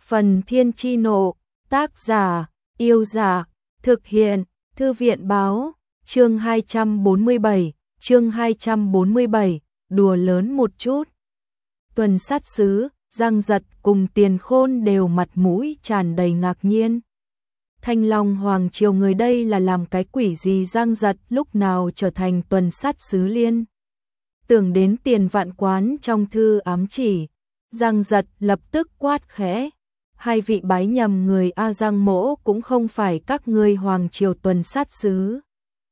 Phần Thiên Chi Nộ, tác giả, Yêu Giả, thực hiện, Thư viện Báo, chương 247, đùa lớn một chút. Tuần sát sứ, Giang Giật cùng Tiền Khôn đều mặt mũi tràn đầy ngạc nhiên. Thanh Long Hoàng Triều người đây là làm cái quỷ gì? Giang Giật lúc nào trở thành tuần sát sứ liên? Tưởng đến Tiền Vạn Quán trong thư ám chỉ, Giang Giật lập tức quát khẽ. Hai vị bái nhầm người A. Giang Mỗ cũng không phải các ngươi Hoàng Triều tuần sát sứ.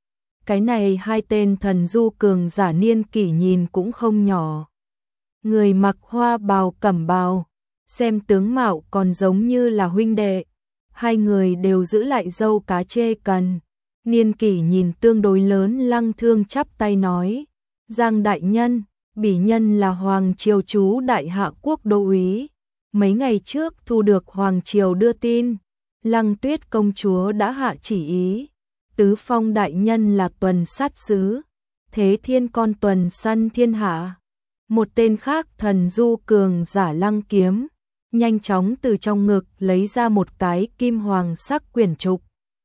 Cái này hai tên thần du cường giả niên kỷ nhìn cũng không nhỏ. Người mặc hoa bào cẩm bào, xem tướng mạo còn giống như là huynh đệ. Hai người đều giữ lại râu cá chê cần. Niên kỷ nhìn tương đối lớn. Lăng Thương chắp tay nói: Giang đại nhân, bỉ nhân là Hoàng Triều chú đại hạ quốc đô úy. Mấy ngày trước thu được Hoàng Triều đưa tin, Lăng Tuyết công chúa đã hạ chỉ ý. Tứ Phong đại nhân là tuần sát sứ, Thế Thiên con tuần săn thiên hạ. Một tên khác thần du cường giả Lăng Kiếm, nhanh chóng từ trong ngực lấy ra một cái kim hoàng sắc quyển trục.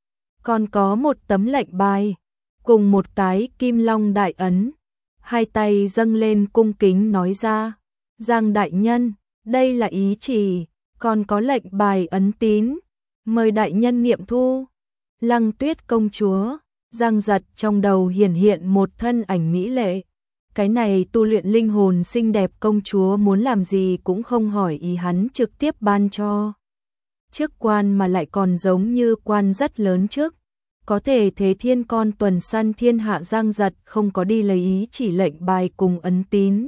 Còn có một tấm lệnh bài, cùng một cái kim long đại ấn. Hai tay dâng lên cung kính nói ra: Giang đại nhân, đây là ý chỉ, còn có lệnh bài ấn tín, mời đại nhân nghiệm thu. Lăng Tuyết công chúa, Giang Giật trong đầu hiển hiện một thân ảnh mỹ lệ. Cái này tu luyện linh hồn xinh đẹp công chúa muốn làm gì cũng không hỏi ý hắn trực tiếp ban cho. Chức quan mà lại còn giống như quan rất lớn trước. Có thể Thế Thiên con tuần săn thiên hạ. Giang Giật không có đi lấy ý chỉ lệnh bài cùng ấn tín,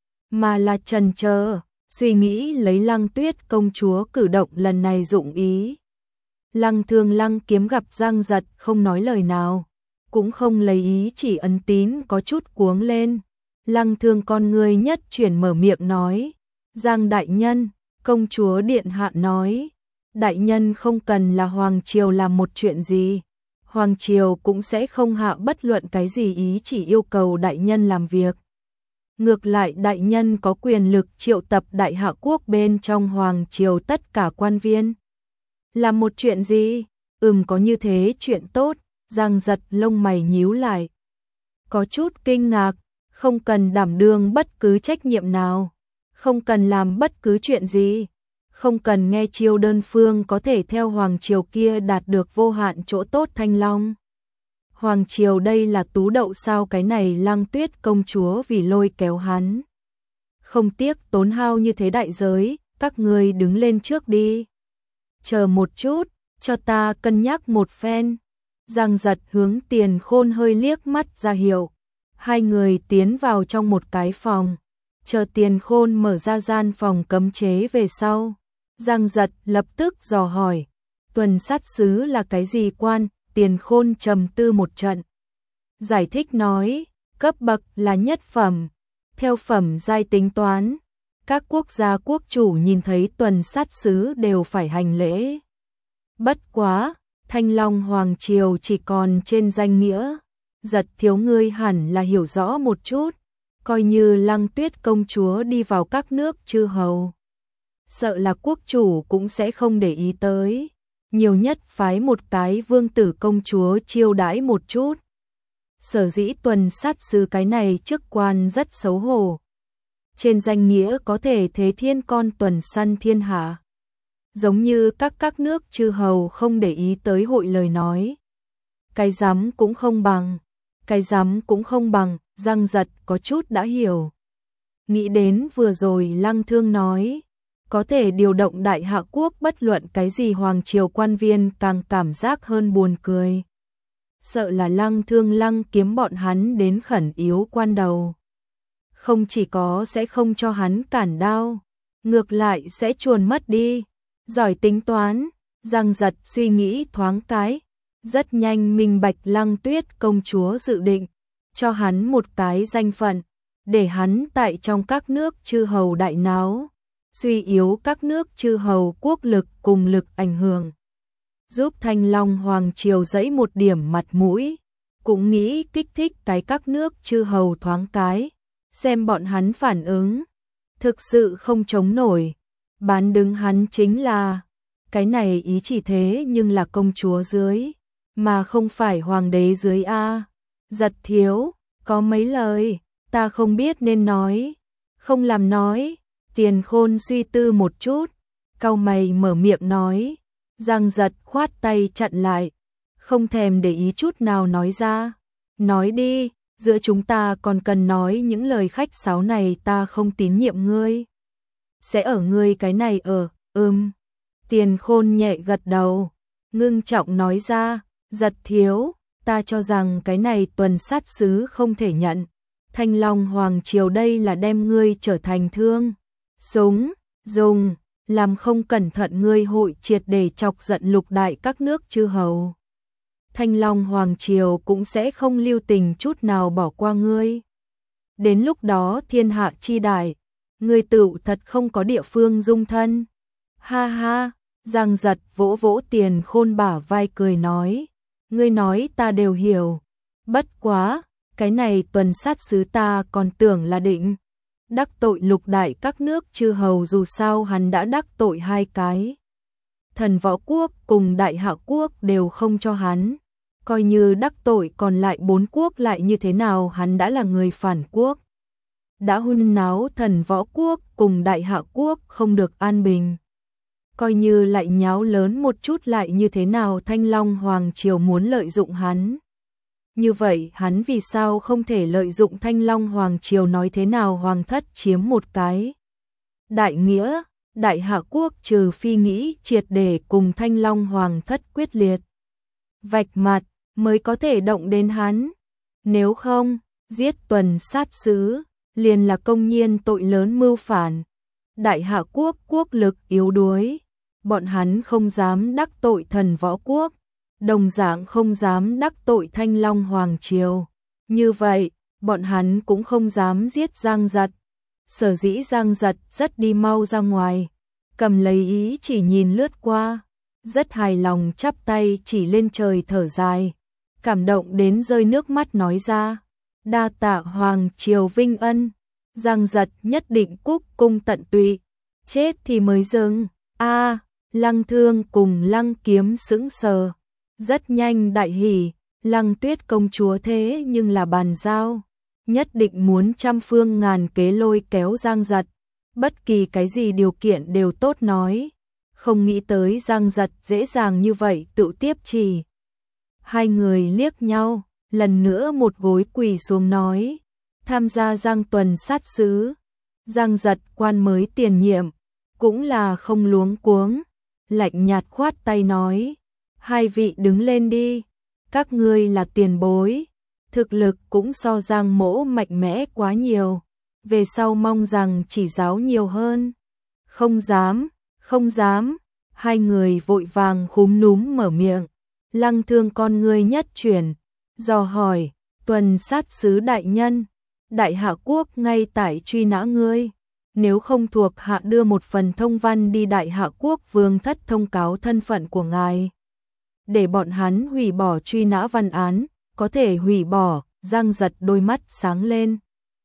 mà là chần chờ, suy nghĩ lấy Lăng Tuyết công chúa cử động lần này dụng ý. Lăng Thương Lăng Kiếm gặp Giang Giật không nói lời nào, cũng không lấy ý chỉ ấn tín, có chút cuống lên. Lăng Thương con người nhất chuyển mở miệng nói: Giang đại nhân, công chúa điện hạ nói, đại nhân không cần là Hoàng Triều làm một chuyện gì, Hoàng Triều cũng sẽ không hạ bất luận cái gì ý chỉ yêu cầu đại nhân làm việc. Ngược lại đại nhân có quyền lực triệu tập đại hạ quốc bên trong Hoàng Triều tất cả quan viên. Làm một chuyện gì? Có như thế chuyện tốt. Giang Giật lông mày nhíu lại, có chút kinh ngạc. Không cần đảm đương bất cứ trách nhiệm nào, không cần làm bất cứ chuyện gì, không cần nghe chiêu đơn phương có thể theo Hoàng Triều kia đạt được vô hạn chỗ tốt. Thanh Long Hoàng Triều đây là tú đậu sao? Cái này Lăng Tuyết công chúa vì lôi kéo hắn, không tiếc tốn hao như thế đại giới. Các ngươi đứng lên trước đi, chờ một chút, cho ta cân nhắc một phen. Giang Giật hướng Tiền Khôn hơi liếc mắt ra hiệu. Hai người tiến vào trong một cái phòng, chờ Tiền Khôn mở ra gian phòng cấm chế về sau. Giang Giật lập tức dò hỏi: tuần sát sứ là cái gì quan? Tiền Khôn trầm tư một trận, giải thích nói: cấp bậc là nhất phẩm, theo phẩm giai tính toán. Các quốc gia quốc chủ nhìn thấy tuần sát sứ đều phải hành lễ. Bất quá, Thanh Long Hoàng Triều chỉ còn trên danh nghĩa. Giật thiếu ngươi hẳn là hiểu rõ một chút, coi như Lăng Tuyết công chúa đi vào các nước chư hầu, sợ là quốc chủ cũng sẽ không để ý tới, nhiều nhất phái một cái vương tử công chúa chiêu đãi một chút. Sở dĩ tuần sát sứ cái này chức quan rất xấu hổ, trên danh nghĩa có thể Thế Thiên con tuần săn thiên hạ, giống như các nước chư hầu không để ý tới hội lời nói. Cái dám cũng không bằng, cái dám cũng không bằng. Giang Giật có chút đã hiểu, nghĩ đến vừa rồi Lăng Thương nói có thể điều động đại hạ quốc bất luận cái gì Hoàng Triều quan viên, càng cảm giác hơn buồn cười. Sợ là Lăng Thương Lăng Kiếm bọn hắn đến khẩn yếu quan đầu, không chỉ có sẽ không cho hắn cản đao, ngược lại sẽ chuồn mất đi. Giỏi tính toán. Giang Giật suy nghĩ thoáng cái, rất nhanh minh bạch Lăng Tuyết công chúa dự định cho hắn một cái danh phận, để hắn tại trong các nước chư hầu đại náo, suy yếu các nước chư hầu quốc lực cùng lực ảnh hưởng, giúp Thanh Long Hoàng Triều dẫy một điểm mặt mũi, cũng nghĩ kích thích cái các nước chư hầu thoáng cái, xem bọn hắn phản ứng. Thực sự không chống nổi, Bán đứng hắn chính là, cái này ý chỉ thế nhưng là công chúa dưới, mà không phải hoàng đế dưới a. Giật thiếu, có mấy lời, ta không biết nên nói, không làm nói. Tiền Khôn suy tư một chút, cau mày mở miệng nói. Giang Giật khoát tay chặn lại, không thèm để ý chút nào nói ra. Nói đi, giữa chúng ta còn cần nói những lời khách sáo này, ta không tín nhiệm ngươi. Sẽ ở ngươi cái này ở, Tiền Khôn nhẹ gật đầu, ngưng trọng nói ra, Giật thiếu, ta cho rằng cái này tuần sát sứ không thể nhận. Thanh Long Hoàng Triều đây là đem ngươi trở thành thương súng dùng, làm không cẩn thận ngươi hội triệt để chọc giận lục đại các nước chư hầu. Thanh Long Hoàng Triều cũng sẽ không lưu tình chút nào bỏ qua ngươi. Đến lúc đó thiên hạ chi đại, ngươi tự thật không có địa phương dung thân. Ha ha, Giang Giật vỗ vỗ Tiền Khôn bả vai cười nói, ngươi nói ta đều hiểu, bất quá, cái này tuần sát sứ ta còn tưởng là định đắc tội lục đại các nước chư hầu, dù sao hắn đã đắc tội hai cái. Thần Võ Quốc cùng Đại Hạ Quốc đều không cho hắn, coi như đắc tội còn lại 4 quốc lại như thế nào, hắn đã là người phản quốc. Đã hun náo Thần Võ Quốc cùng Đại Hạ Quốc không được an bình. Coi như lại nháo lớn một chút lại như thế nào, Thanh Long Hoàng Triều muốn lợi dụng hắn. Như vậy hắn vì sao không thể lợi dụng Thanh Long Hoàng Triều, nói thế nào Hoàng thất chiếm một cái đại nghĩa, Đại Hạ Quốc trừ phi nghĩ triệt để cùng Thanh Long Hoàng thất quyết liệt vạch mặt mới có thể động đến hắn. Nếu không, giết tuần sát sứ liền là công nhiên tội lớn mưu phản. Đại Hạ Quốc quốc lực yếu đuối, bọn hắn không dám đắc tội Thần Võ Quốc, đồng dạng không dám đắc tội Thanh Long Hoàng Triều. Như vậy, bọn hắn cũng không dám giết Giang Giật. Sở dĩ Giang Giật rất đi mau ra ngoài, cầm lấy ý chỉ nhìn lướt qua, rất hài lòng chắp tay chỉ lên trời thở dài, cảm động đến rơi nước mắt nói ra, đa tạ Hoàng Triều vinh ân. Giang Giật nhất định cúc cung tận tụy, chết thì mới dừng. Lăng Thương cùng Lăng Kiếm sững sờ, rất nhanh đại hỉ, Lăng Tuyết công chúa thế nhưng là bàn giao, nhất định muốn trăm phương ngàn kế lôi kéo Giang Giật, bất kỳ cái gì điều kiện đều tốt nói, không nghĩ tới Giang Giật dễ dàng như vậy tự tiếp chỉ. Hai người liếc nhau, lần nữa một gối quỳ xuống nói, tham gia Giang tuần sát sứ. Giang Giật quan mới tiền nhiệm, cũng là không luống cuống, lạnh nhạt khoát tay nói, hai vị đứng lên đi, các ngươi là tiền bối, thực lực cũng so Giang mỗ mạnh mẽ quá nhiều, về sau mong rằng chỉ giáo nhiều hơn. Không dám, không dám, hai người vội vàng khúm núm mở miệng. Lăng Thương con ngươi nhất chuyển, dò hỏi, tuần sát sứ đại nhân, Đại Hạ Quốc ngay tại truy nã ngươi, nếu không thuộc hạ đưa một phần thông văn đi Đại Hạ Quốc vương thất thông cáo thân phận của ngài, để bọn hắn hủy bỏ truy nã văn án. Có thể hủy bỏ. Giang Giật đôi mắt sáng lên,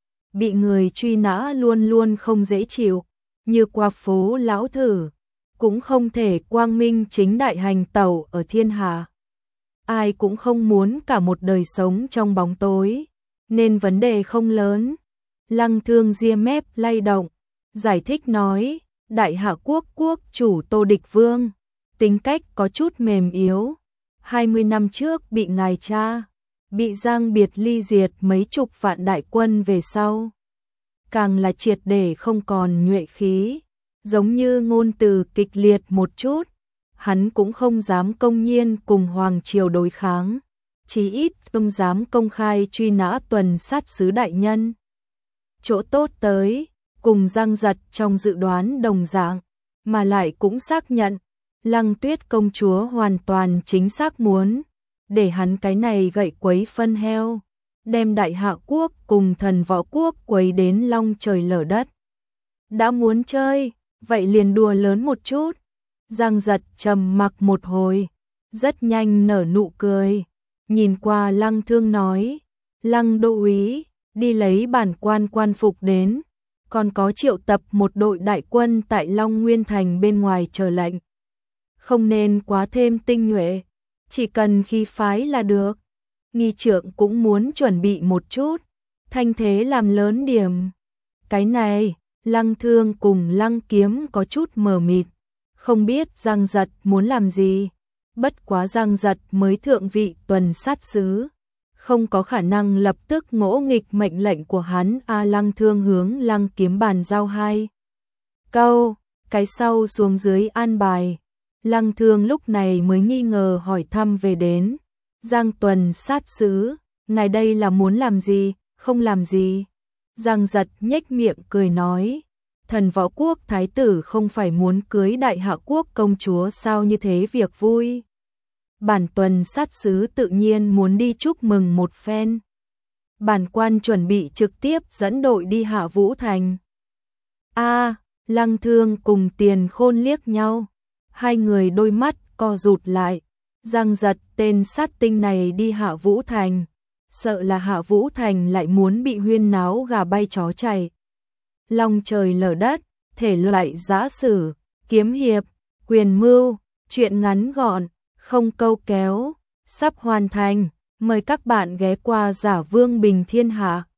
bị người truy nã luôn luôn không dễ chịu, như qua phố lão thử, cũng không thể quang minh chính đại hành tẩu ở thiên hạ. Ai cũng không muốn cả một đời sống trong bóng tối, nên vấn đề không lớn. Lăng Thương ria mép lay động, giải thích nói, Đại Hạ Quốc quốc chủ Tô Địch Vương, tính cách có chút mềm yếu, 20 năm trước bị ngài cha, bị Giang biệt ly diệt mấy chục vạn đại quân về sau, càng là triệt để không còn nhuệ khí, giống như ngôn từ kịch liệt một chút, hắn cũng không dám công nhiên cùng Hoàng Triều đối kháng, chí ít không dám công khai truy nã tuần sát sứ đại nhân. Chỗ tốt tới, cùng Giang Giật trong dự đoán đồng dạng, mà lại cũng xác nhận, Lăng Tuyết công chúa hoàn toàn chính xác muốn để hắn cái này gậy quấy phân heo, đem Đại Hạ Quốc cùng Thần Võ Quốc quấy đến long trời lở đất. Đã muốn chơi, vậy liền đùa lớn một chút. Giang Giật trầm mặc một hồi, rất nhanh nở nụ cười, nhìn qua Lăng Thương nói, Lăng đô úy, đi lấy bản quan quan phục đến, còn có triệu tập một đội đại quân tại Long Nguyên Thành bên ngoài chờ lệnh. Không nên quá thêm tinh nhuệ, chỉ cần khí phái là được. Nghi trượng cũng muốn chuẩn bị một chút, thanh thế làm lớn điểm. Cái này, Lăng Thương cùng Lăng Kiếm có chút mờ mịt, không biết Giang Giật muốn làm gì. Bất quá Giang Giật mới thượng vị tuần sát sứ, không có khả năng lập tức ngỗ nghịch mệnh lệnh của hắn. Lăng Thương hướng Lăng Kiếm bàn giao hai câu, cái sau xuống dưới an bài. Lăng Thương lúc này mới nghi ngờ hỏi thăm về đến Giang tuần sát sứ, ngài đây là muốn làm gì, không làm gì. Giang Giật nhếch miệng cười nói, Thần Võ Quốc thái tử không phải muốn cưới Đại Hạ Quốc công chúa sao, như thế việc vui. Bản tuần sát sứ tự nhiên muốn đi chúc mừng một phen. Bản quan chuẩn bị trực tiếp dẫn đội đi Hạ Vũ Thành. Lăng Thương cùng Tiền Khôn liếc nhau, hai người đôi mắt co rụt lại. Giang Giật tên sát tinh này đi Hạ Vũ Thành, sợ là Hạ Vũ Thành lại muốn bị huyên náo gà bay chó chạy. Long trời lở đất, thể loại giã sử, kiếm hiệp, quyền mưu, chuyện ngắn gọn, không câu kéo, sắp hoàn thành. Mời các bạn ghé qua Giả Vương Bình Thiên Hạ.